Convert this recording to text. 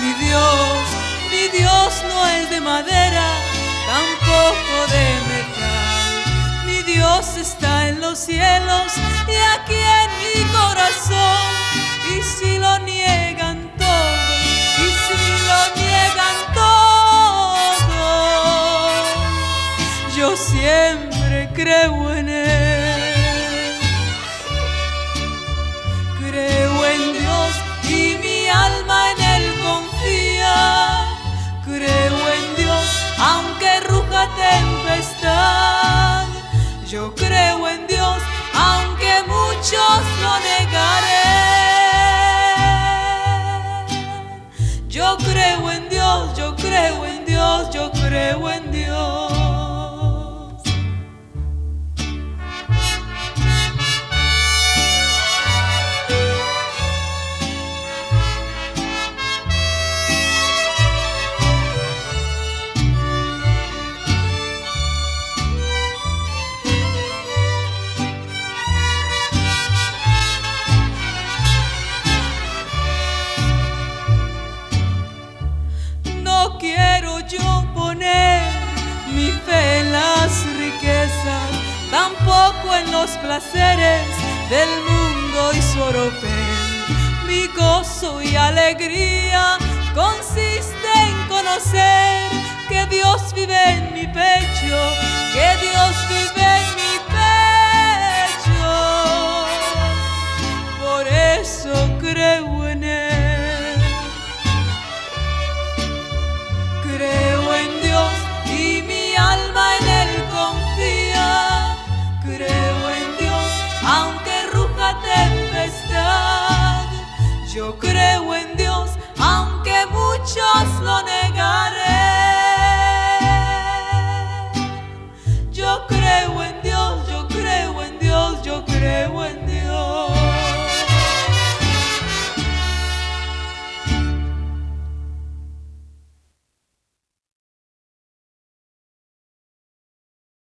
Mi Dios no es de madera, tampoco de metal. Mi Dios está en los cielos y aquí en mi corazón. Y si lo niegan todo, y si lo niegan todo, yo siempre creo en Él. Creo en Dios y mi alma en Él confía. Creo en Dios aunque ruja tempestad. Yo creo en Dios aunque muchos lo negaren. Yo creo en Dios, yo creo en Dios, yo creo en Dios. No quiero yo poner mi fe en las riquezas, tampoco en los placeres del mundo y su oropel. Mi gozo y alegría consiste en conocer que Dios vive en mi pecho, que Dios vive en mi pecho. Por eso creo en Él. Creo en Dios y mi alma en Él confía. Creo en Dios aunque ruja tempestad. Yo creo en Dios aunque muchos lo neguen.